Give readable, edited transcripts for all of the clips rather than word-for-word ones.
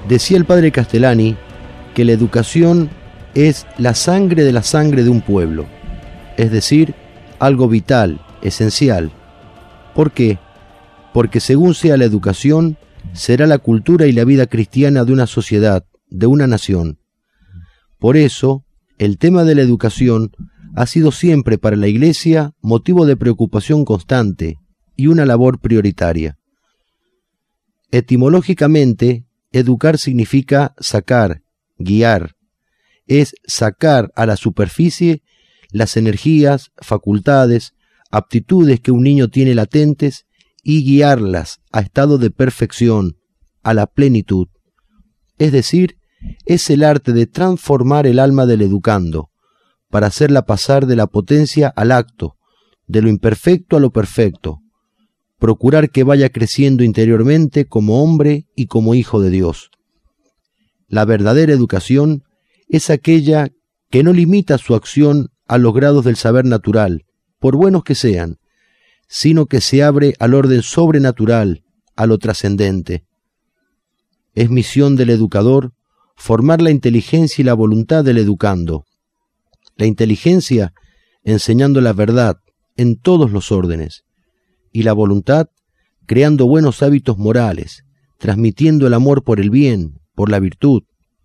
Decía el padre Castellani que la educación es la sangre de un pueblo, es decir, algo vital, esencial. ¿Por qué? Porque según sea la educación, será la cultura y la vida cristiana de una sociedad, de una nación. Por eso, el tema de la educación ha sido siempre para la Iglesia motivo de preocupación constante y una labor prioritaria. Etimológicamente, educar significa sacar, guiar. Es sacar a la superficie las energías, facultades, aptitudes que un niño tiene latentes y guiarlas a estado de perfección, a la plenitud. Es decir, es el arte de transformar el alma del educando, para hacerla pasar de la potencia al acto, de lo imperfecto a lo perfecto, procurar que vaya creciendo interiormente como hombre y como hijo de Dios. La verdadera educación es aquella que no limita su acción a los grados del saber natural, por buenos que sean, sino que se abre al orden sobrenatural, a lo trascendente. Es misión del educador formar la inteligencia y la voluntad del educando. La inteligencia enseñando la verdad en todos los órdenes, y la voluntad creando buenos hábitos morales, transmitiendo el amor por el bien, por la virtud.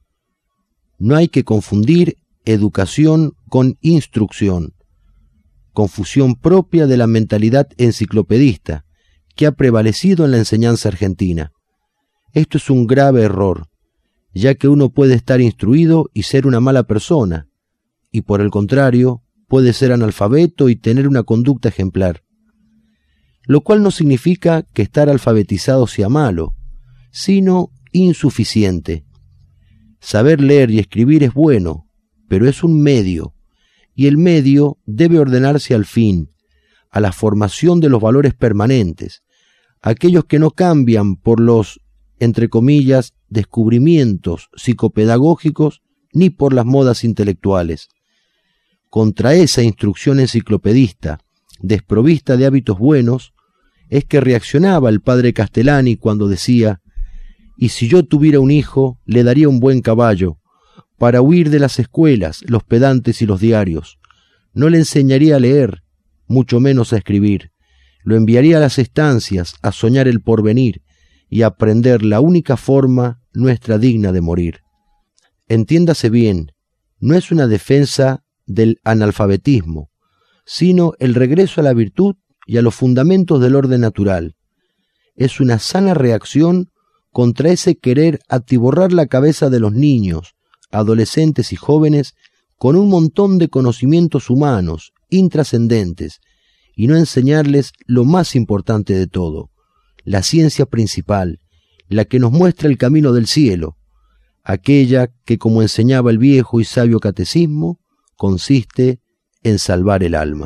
No hay que confundir educación con instrucción, confusión propia de la mentalidad enciclopedista que ha prevalecido en la enseñanza argentina. Esto es un grave error, ya que uno puede estar instruido y ser una mala persona, y por el contrario, puede ser analfabeto y tener una conducta ejemplar. Lo cual no significa que estar alfabetizado sea malo, sino insuficiente. Saber leer y escribir es bueno, pero es un medio, y el medio debe ordenarse al fin, a la formación de los valores permanentes, aquellos que no cambian por los, entre comillas, descubrimientos psicopedagógicos ni por las modas intelectuales. Contra esa instrucción enciclopedista, desprovista de hábitos buenos, es que reaccionaba el padre Castellani cuando decía: «Y si yo tuviera un hijo, le daría un buen caballo, para huir de las escuelas, los pedantes y los diarios. No le enseñaría a leer, mucho menos a escribir. Lo enviaría a las estancias a soñar el porvenir y a aprender la única forma nuestra digna de morir». Entiéndase bien, no es una defensa del analfabetismo, sino el regreso a la virtud y a los fundamentos del orden natural. Es una sana reacción contra ese querer atiborrar la cabeza de los niños, adolescentes y jóvenes con un montón de conocimientos humanos, intrascendentes, y no enseñarles lo más importante de todo, la ciencia principal, la que nos muestra el camino del cielo, aquella que, como enseñaba el viejo y sabio catecismo, consiste en salvar el alma.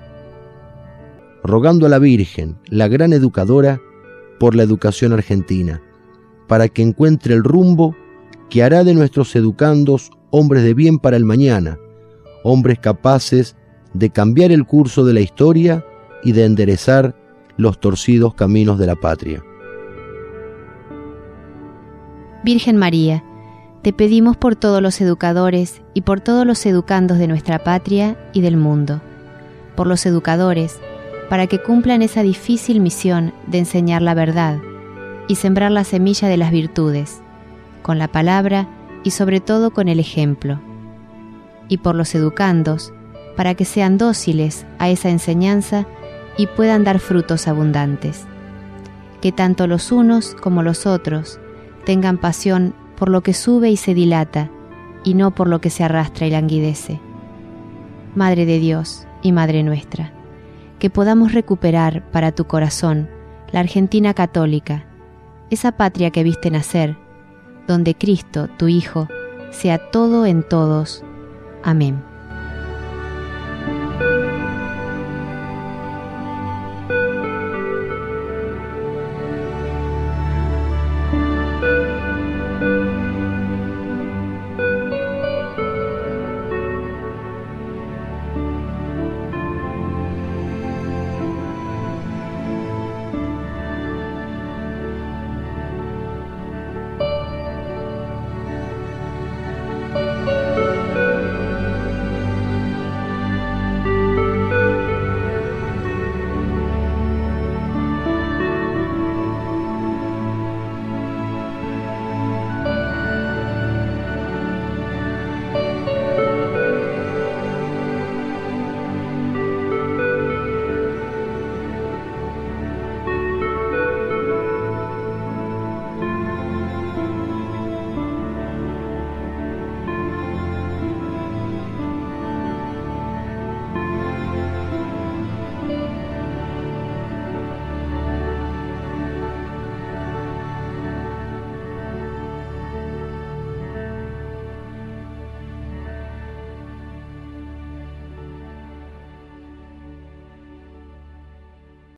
Rogando a la Virgen, la gran educadora, por la educación argentina, para que encuentre el rumbo que hará de nuestros educandos hombres de bien para el mañana, hombres capaces de cambiar el curso de la historia y de enderezar los torcidos caminos de la patria. Virgen María, te pedimos por todos los educadores y por todos los educandos de nuestra patria y del mundo, por los educadores, para que cumplan esa difícil misión de enseñar la verdad y sembrar la semilla de las virtudes, con la palabra y sobre todo con el ejemplo, y por los educandos, para que sean dóciles a esa enseñanza y puedan dar frutos abundantes. Que tanto los unos como los otros tengan pasión por lo que sube y se dilata, y no por lo que se arrastra y languidece. Madre de Dios y Madre nuestra, que podamos recuperar para tu corazón la Argentina católica, esa patria que viste nacer, donde Cristo, tu Hijo, sea todo en todos. Amén.